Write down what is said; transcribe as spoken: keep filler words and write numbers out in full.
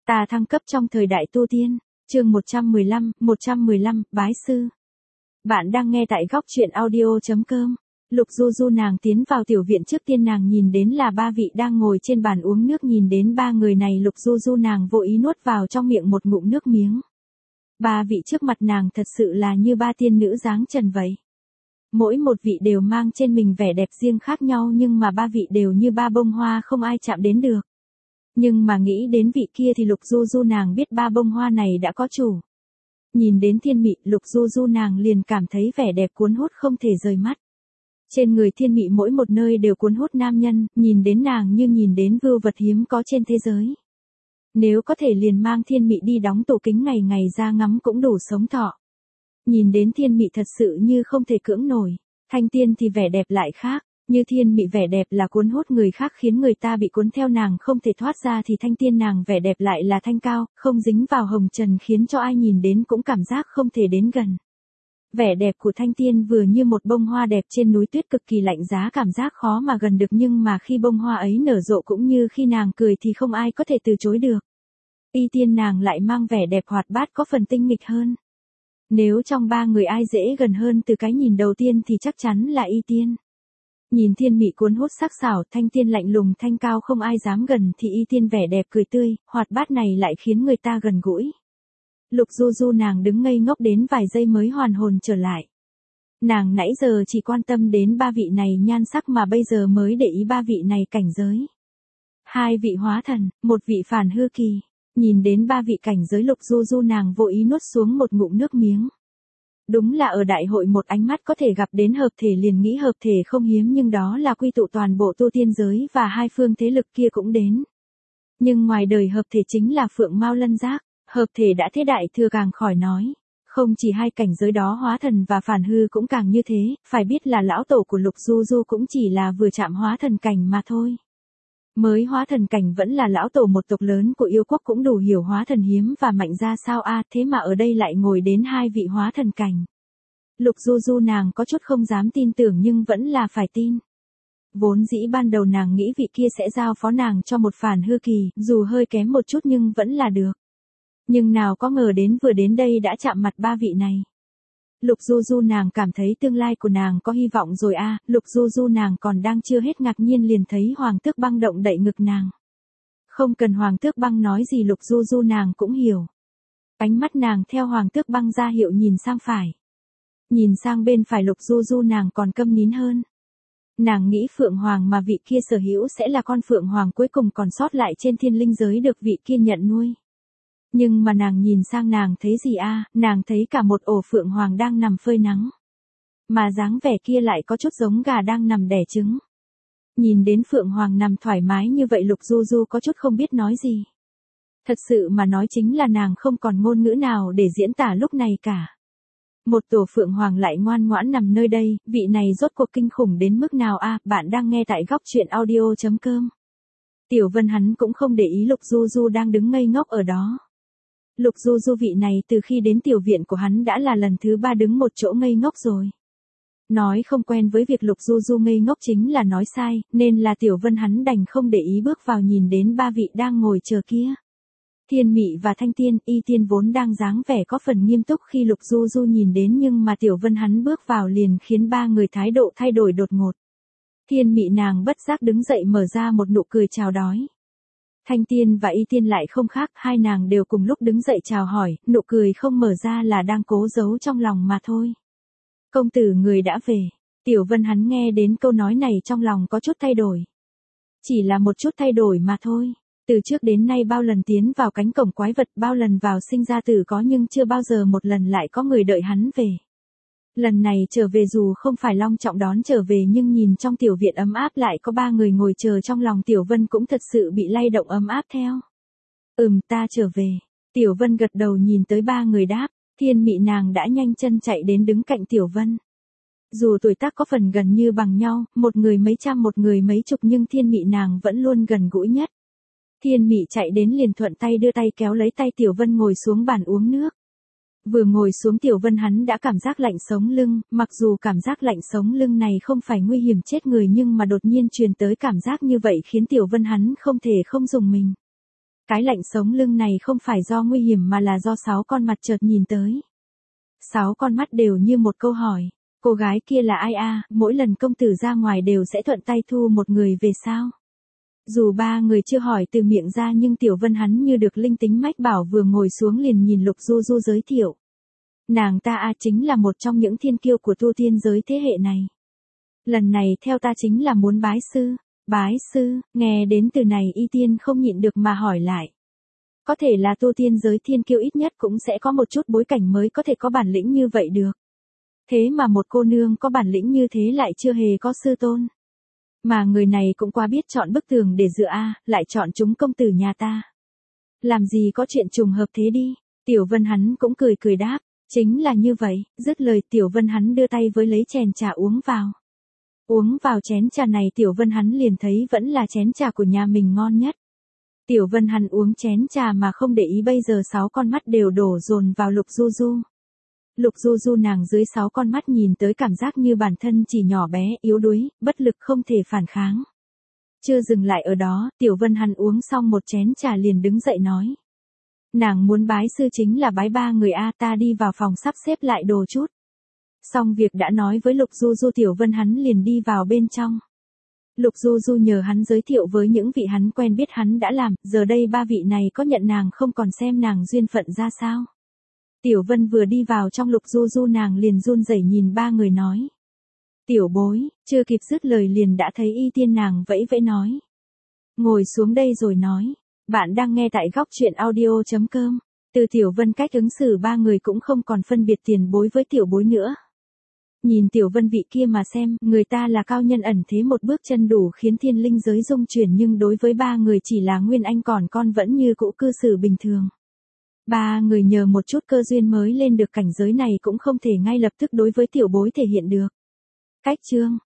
Ta thăng cấp trong thời đại tu tiên, chương một trăm mười lăm, một trăm mười lăm, bái sư. Bạn đang nghe tại góc truyện audio chấm com. Lục Du Du nàng tiến vào tiểu viện, trước tiên nàng nhìn đến là ba vị đang ngồi trên bàn uống nước, nhìn đến ba người này Lục Du Du nàng vô ý nuốt vào trong miệng một ngụm nước miếng. Ba vị trước mặt nàng thật sự là như ba tiên nữ dáng trần vậy. Mỗi một vị đều mang trên mình vẻ đẹp riêng khác nhau, nhưng mà ba vị đều như ba bông hoa không ai chạm đến được. Nhưng mà nghĩ đến vị kia thì Lục Du Du nàng biết ba bông hoa này đã có chủ. Nhìn đến Thiên Mị, Lục Du Du nàng liền cảm thấy vẻ đẹp cuốn hút không thể rời mắt. Trên người Thiên Mị mỗi một nơi đều cuốn hút nam nhân, nhìn đến nàng như nhìn đến vưu vật hiếm có trên thế giới. Nếu có thể liền mang Thiên Mị đi đóng tủ kính ngày ngày ra ngắm cũng đủ sống thọ. Nhìn đến Thiên Mị thật sự như không thể cưỡng nổi. Thanh Tiên thì vẻ đẹp lại khác. Như Thiên Mị vẻ đẹp là cuốn hút người khác khiến người ta bị cuốn theo nàng không thể thoát ra, thì Thanh Tiên nàng vẻ đẹp lại là thanh cao, không dính vào hồng trần, khiến cho ai nhìn đến cũng cảm giác không thể đến gần. Vẻ đẹp của Thanh Tiên vừa như một bông hoa đẹp trên núi tuyết cực kỳ lạnh giá, cảm giác khó mà gần được, nhưng mà khi bông hoa ấy nở rộ cũng như khi nàng cười thì không ai có thể từ chối được. Y Tiên nàng lại mang vẻ đẹp hoạt bát có phần tinh nghịch hơn. Nếu trong ba người ai dễ gần hơn từ cái nhìn đầu tiên thì chắc chắn là Y Tiên. Nhìn Thiên Mị cuốn hút sắc sảo, Thanh Tiên lạnh lùng thanh cao không ai dám gần, thì Y Tiên vẻ đẹp cười tươi, hoạt bát này lại khiến người ta gần gũi. Lục Du Du nàng đứng ngây ngốc đến vài giây mới hoàn hồn trở lại. Nàng nãy giờ chỉ quan tâm đến ba vị này nhan sắc mà bây giờ mới để ý ba vị này cảnh giới. Hai vị hóa thần, một vị phản hư kỳ. Nhìn đến ba vị cảnh giới, Lục Du Du nàng vô ý nuốt xuống một ngụm nước miếng. Đúng là ở đại hội một ánh mắt có thể gặp đến hợp thể liền nghĩ hợp thể không hiếm, nhưng đó là quy tụ toàn bộ tu tiên giới và hai phương thế lực kia cũng đến. Nhưng ngoài đời hợp thể chính là Phượng Mao Lân Giác, hợp thể đã thế đại thừa càng khỏi nói. Không chỉ hai cảnh giới đó, hóa thần và phản hư cũng càng như thế, phải biết là lão tổ của Lục Du Du cũng chỉ là vừa chạm hóa thần cảnh mà thôi. Mới hóa thần cảnh vẫn là lão tổ một tộc lớn của yêu quốc, cũng đủ hiểu hóa thần hiếm và mạnh ra sao a, à, thế mà ở đây lại ngồi đến hai vị hóa thần cảnh. Lục Du Du nàng có chút không dám tin tưởng nhưng vẫn là phải tin. Vốn dĩ ban đầu nàng nghĩ vị kia sẽ giao phó nàng cho một phản hư kỳ, dù hơi kém một chút nhưng vẫn là được. Nhưng nào có ngờ đến vừa đến đây đã chạm mặt ba vị này. Lục Du Du nàng cảm thấy tương lai của nàng có hy vọng rồi a, à, Lục Du Du nàng còn đang chưa hết ngạc nhiên liền thấy Hoàng Tước Băng động đậy ngực nàng. Không cần Hoàng Tước Băng nói gì, Lục Du Du nàng cũng hiểu. Ánh mắt nàng theo Hoàng Tước Băng ra hiệu nhìn sang phải. Nhìn sang bên phải Lục Du Du nàng còn câm nín hơn. Nàng nghĩ Phượng Hoàng mà vị kia sở hữu sẽ là con Phượng Hoàng cuối cùng còn sót lại trên thiên linh giới được vị kia nhận nuôi. Nhưng mà nàng nhìn sang nàng thấy gì a, à, nàng thấy cả một ổ Phượng Hoàng đang nằm phơi nắng. Mà dáng vẻ kia lại có chút giống gà đang nằm đẻ trứng. Nhìn đến Phượng Hoàng nằm thoải mái như vậy, Lục Du Du có chút không biết nói gì. Thật sự mà nói chính là nàng không còn ngôn ngữ nào để diễn tả lúc này cả. Một tổ Phượng Hoàng lại ngoan ngoãn nằm nơi đây, vị này rốt cuộc kinh khủng đến mức nào a, à, bạn đang nghe tại góc truyện audio chấm com. Tiểu Vân hắn cũng không để ý Lục Du Du đang đứng ngây ngốc ở đó. Lục Du Du vị này từ khi đến tiểu viện của hắn đã là lần thứ ba đứng một chỗ ngây ngốc rồi. Nói không quen với việc Lục Du Du ngây ngốc chính là nói sai, nên là Tiểu Vân hắn đành không để ý bước vào nhìn đến ba vị đang ngồi chờ kia. Thiên Mị và Thanh Tiên, Y Tiên vốn đang dáng vẻ có phần nghiêm túc khi Lục Du Du nhìn đến, nhưng mà Tiểu Vân hắn bước vào liền khiến ba người thái độ thay đổi đột ngột. Thiên Mị nàng bất giác đứng dậy mở ra một nụ cười chào đói. Thanh Tiên và Y Tiên lại không khác, hai nàng đều cùng lúc đứng dậy chào hỏi, nụ cười không mở ra là đang cố giấu trong lòng mà thôi. Công tử người đã về. Tiểu Vân hắn nghe đến câu nói này trong lòng có chút thay đổi. Chỉ là một chút thay đổi mà thôi. Từ trước đến nay bao lần tiến vào cánh cổng quái vật, bao lần vào sinh ra tử có, nhưng chưa bao giờ một lần lại có người đợi hắn về. Lần này trở về dù không phải long trọng đón trở về, nhưng nhìn trong tiểu viện ấm áp lại có ba người ngồi chờ, trong lòng Tiểu Vân cũng thật sự bị lay động ấm áp theo. Ừm, ta trở về. Tiểu Vân gật đầu nhìn tới ba người đáp. Thiên Mị nàng đã nhanh chân chạy đến đứng cạnh Tiểu Vân. Dù tuổi tác có phần gần như bằng nhau, một người mấy trăm một người mấy chục, nhưng Thiên Mị nàng vẫn luôn gần gũi nhất. Thiên Mị chạy đến liền thuận tay đưa tay kéo lấy tay Tiểu Vân ngồi xuống bàn uống nước. Vừa ngồi xuống Tiểu Vân hắn đã cảm giác lạnh sống lưng, mặc dù cảm giác lạnh sống lưng này không phải nguy hiểm chết người, nhưng mà đột nhiên truyền tới cảm giác như vậy khiến Tiểu Vân hắn không thể không rùng mình. Cái lạnh sống lưng này không phải do nguy hiểm mà là do sáu con mặt chợt nhìn tới. Sáu con mắt đều như một câu hỏi. Cô gái kia là ai a? Mỗi lần công tử ra ngoài đều sẽ thuận tay thu một người về sao? Dù ba người chưa hỏi từ miệng ra nhưng Tiểu Vân hắn như được linh tính mách bảo vừa ngồi xuống liền nhìn Lục Du Du giới thiệu. Nàng ta a chính là một trong những thiên kiêu của tu tiên giới thế hệ này. Lần này theo ta chính là muốn bái sư. Bái sư, nghe đến từ này Y Tiên không nhịn được mà hỏi lại. Có thể là tu tiên giới thiên kiêu ít nhất cũng sẽ có một chút bối cảnh mới có thể có bản lĩnh như vậy được. Thế mà một cô nương có bản lĩnh như thế lại chưa hề có sư tôn. Mà người này cũng quá biết chọn bức tường để dựa a, lại chọn chúng công tử nhà ta. Làm gì có chuyện trùng hợp thế đi, Tiểu Vân hắn cũng cười cười đáp, chính là như vậy, dứt lời Tiểu Vân hắn đưa tay với lấy chén trà uống vào. Uống vào chén trà này Tiểu Vân hắn liền thấy vẫn là chén trà của nhà mình ngon nhất. Tiểu Vân hắn uống chén trà mà không để ý bây giờ sáu con mắt đều đổ dồn vào Lục Du Du. Lục Du Du nàng dưới sáu con mắt nhìn tới cảm giác như bản thân chỉ nhỏ bé, yếu đuối, bất lực không thể phản kháng. Chưa dừng lại ở đó, Tiểu Vân hắn uống xong một chén trà liền đứng dậy nói. Nàng muốn bái sư chính là bái ba người a, ta đi vào phòng sắp xếp lại đồ chút. Xong việc đã nói với Lục Du Du Tiểu Vân hắn liền đi vào bên trong. Lục Du Du nhờ hắn giới thiệu với những vị hắn quen biết hắn đã làm, giờ đây ba vị này có nhận nàng không còn xem nàng duyên phận ra sao. Tiểu Vân vừa đi vào trong Lục Du Du nàng liền run rẩy nhìn ba người nói. Tiểu bối, chưa kịp dứt lời liền đã thấy Y Tiên nàng vẫy vẫy nói. Ngồi xuống đây rồi nói, bạn đang nghe tại góc truyện audio chấm com. Từ Tiểu Vân cách ứng xử ba người cũng không còn phân biệt tiền bối với tiểu bối nữa. Nhìn Tiểu Vân vị kia mà xem, người ta là cao nhân ẩn thế một bước chân đủ khiến thiên linh giới rung chuyển nhưng đối với ba người chỉ là Nguyên Anh còn con vẫn như cũ cư xử bình thường. Ba người nhờ một chút cơ duyên mới lên được cảnh giới này cũng không thể ngay lập tức đối với tiểu bối thể hiện được. Cách chương,